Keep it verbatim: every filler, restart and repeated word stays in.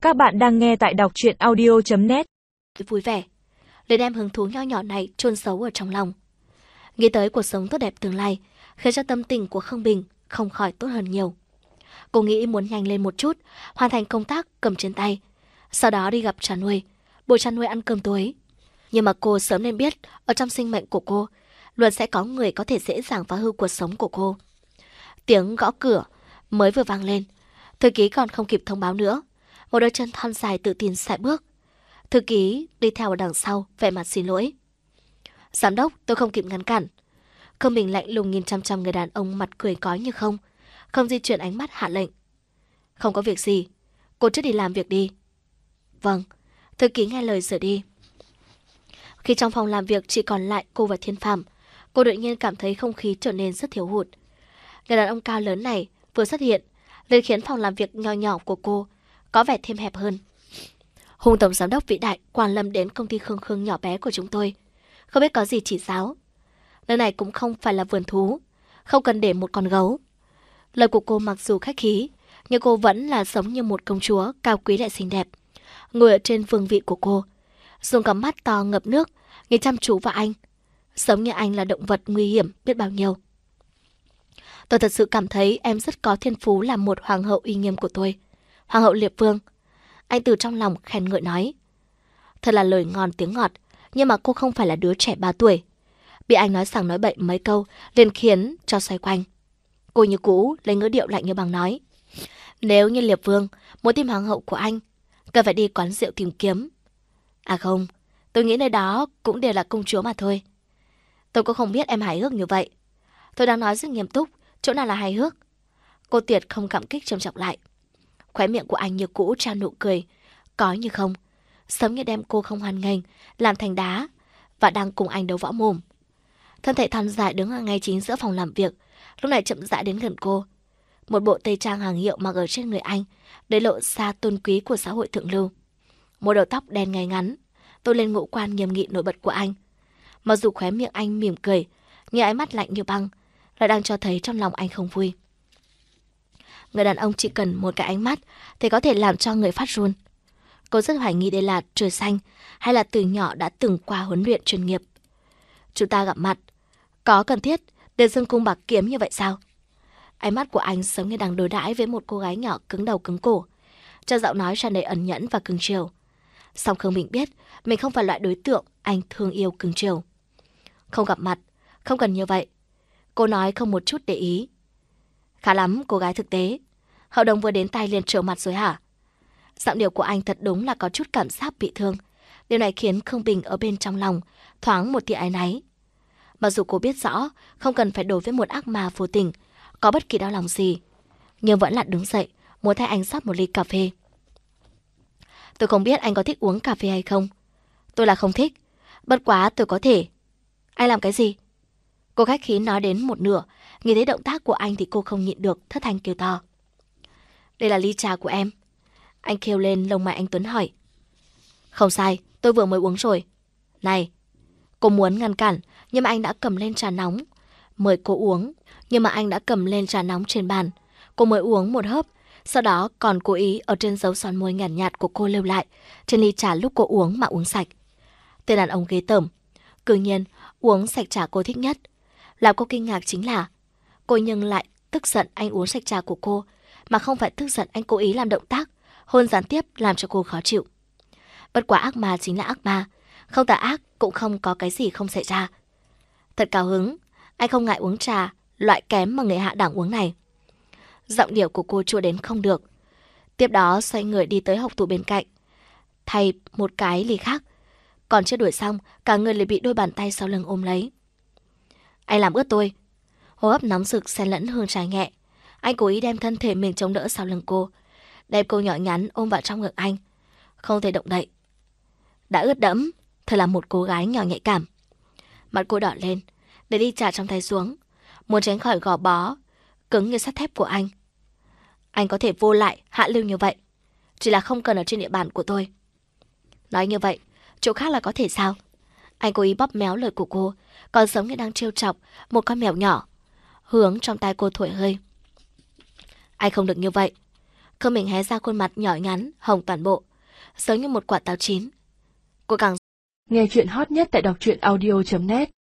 Các bạn đang nghe tại đọc truyện audio chấm net. Vui vẻ, lấy đem hứng thú nho nhỏ này chôn giấu ở trong lòng. Nghĩ tới cuộc sống tốt đẹp tương lai, khiến cho tâm tình của Khương Bình không khỏi tốt hơn nhiều. Cô nghĩ muốn nhanh lên một chút, hoàn thành công tác cầm trên tay, sau đó đi gặp chăn nuôi, buổi chăn nuôi ăn cơm tối. Nhưng mà cô sớm nên biết, ở trong sinh mệnh của cô, luôn sẽ có người có thể dễ dàng phá hư cuộc sống của cô. Tiếng gõ cửa mới vừa vang lên, thư ký còn không kịp thông báo nữa. Một đôi chân thon dài tự tin sải bước. Thư ký đi theo ở đằng sau, vẻ mặt xin lỗi. Giám đốc, tôi không kịp ngăn cản. Khương Bình lạnh lùng nhìn chăm chăm người đàn ông mặt cười cói như không, không di chuyển ánh mắt hạ lệnh. Không có việc gì, cô trước đi làm việc đi. Vâng, thư ký nghe lời rời đi. Khi trong phòng làm việc chỉ còn lại cô và Thiên Phàm, cô đột nhiên cảm thấy không khí trở nên rất thiếu hụt. Người đàn ông cao lớn này vừa xuất hiện, liền khiến phòng làm việc nho nhỏ của cô có vẻ thêm hẹp hơn. Hùng tổng giám đốc vĩ đại quan lâm đến công ty Khương Khương nhỏ bé của chúng tôi, không biết có gì chỉ giáo. Nơi này cũng không phải là vườn thú, không cần để một con gấu. Lời của cô mặc dù khách khí, nhưng cô vẫn là sống như một công chúa cao quý lại xinh đẹp, ngồi ở trên vương vị của cô, dùng cặp mắt to ngập nước nhìn chăm chú vào anh, giống như anh là động vật nguy hiểm biết bao nhiêu. Tôi thật sự cảm thấy em rất có thiên phú làm một hoàng hậu uy nghiêm của tôi, Hoàng hậu Liệp Vương. Anh từ trong lòng khen ngợi nói. Thật là lời ngon tiếng ngọt, nhưng mà cô không phải là đứa trẻ ba tuổi. Bị anh nói sảng nói bậy mấy câu, liền khiến cho xoay quanh. Cô như cũ lấy ngữ điệu lạnh như băng nói. Nếu như Liệp Vương muốn tìm hoàng hậu của anh, cần phải đi quán rượu tìm kiếm. À không, tôi nghĩ nơi đó cũng đều là công chúa mà thôi. Tôi cũng không biết em hài hước như vậy. Tôi đang nói rất nghiêm túc, chỗ nào là hài hước? Cô Tiệt không cảm kích trầm trọng lại. Khóe miệng của anh như cũ trao nụ cười, có như không, giống như đem cô không hoan nghênh, làm thành đá, và đang cùng anh đấu võ mồm. Thân thể thon dài đứng ở ngay chính giữa phòng làm việc, lúc này chậm rãi đến gần cô. Một bộ tây trang hàng hiệu mặc ở trên người anh, để lộ ra tôn quý của xã hội thượng lưu. Một đầu tóc đen ngay ngắn, tô lên ngũ quan nghiêm nghị nổi bật của anh. Mặc dù khóe miệng anh mỉm cười, nhưng ánh mắt lạnh như băng, lại đang cho thấy trong lòng anh không vui. Người đàn ông chỉ cần một cái ánh mắt thì có thể làm cho người phát run. Cô rất hoài nghi đây là trời xanh hay là từ nhỏ đã từng qua huấn luyện chuyên nghiệp. Chúng ta gặp mặt, có cần thiết để dương cung bạc kiếm như vậy sao? Ánh mắt của anh giống như đang đối đãi với một cô gái nhỏ cứng đầu cứng cổ, cho giọng nói tràn đầy ẩn nhẫn và cưng chiều. Song Khương Bình biết mình không phải loại đối tượng anh thương yêu cưng chiều. Không gặp mặt, không cần như vậy. Cô nói không một chút để ý. Khá lắm, cô gái thực tế. Hợp đồng vừa đến tay liền trở mặt rồi hả? Giọng điệu của anh thật đúng là có chút cảm giác bị thương. Điều này khiến Khương Bình ở bên trong lòng thoáng một tia áy náy. Mặc dù cô biết rõ không cần phải đối với một ác ma vô tình có bất kỳ đau lòng gì, nhưng vẫn là đứng dậy muốn thay anh rót một ly cà phê. Tôi không biết anh có thích uống cà phê hay không. Tôi là không thích, bất quá tôi có thể. Anh làm cái gì? Cô khách khí nói đến một nửa, nghe thấy động tác của anh thì cô không nhịn được thất thanh kêu to. Đây là ly trà của em. Anh kêu lên, lông mày anh Tuấn hỏi. Không sai, tôi vừa mới uống rồi. Này, cô muốn ngăn cản, nhưng mà anh đã cầm lên trà nóng. Mời cô uống, nhưng mà anh đã cầm lên trà nóng trên bàn. Cô mới uống một hớp, sau đó còn cố ý ở trên dấu son môi nhàn nhạt, nhạt của cô lưu lại trên ly trà lúc cô uống mà uống sạch. Tên đàn ông ghê tởm, cư nhiên uống sạch trà cô thích nhất. Làm cô kinh ngạc chính là cô nhưng lại tức giận anh uống sạch trà của cô, mà không phải tức giận anh cố ý làm động tác hôn gián tiếp làm cho cô khó chịu. Bất quá ác ma chính là ác ma, không tà ác cũng không có cái gì không xảy ra. Thật cao hứng, anh không ngại uống trà loại kém mà người hạ đẳng uống này. Giọng điệu của cô chua đến không được. Tiếp đó xoay người đi tới hộc tủ bên cạnh, thay một cái ly khác. Còn chưa đuổi xong, cả người lại bị đôi bàn tay sau lưng ôm lấy. Anh làm ướt tôi. Hô hấp nóng rực xen lẫn hương trà nhẹ. Anh cố ý đem thân thể mình chống đỡ sau lưng cô, đem cô nhỏ nhắn ôm vào trong ngực anh, không thể động đậy. Đã ướt đẫm, thật là một cô gái nhỏ nhạy cảm. Mặt cô đỏ lên, để đi trà trong tay xuống, muốn tránh khỏi gò bó cứng như sắt thép của anh. Anh có thể vô lại, hạ lưu như vậy, chỉ là không cần ở trên địa bàn của tôi. Nói như vậy, chỗ khác là có thể sao? Anh cố ý bóp méo lời của cô, còn giống như đang trêu chọc một con mèo nhỏ, hướng trong tay cô thổi hơi. Anh không được như vậy. Khương Bình hé ra khuôn mặt nhỏ nhắn, hồng toàn bộ, giống như một quả táo chín. Cô càng nghe chuyện hot nhất tại đọc truyện audio chấm net.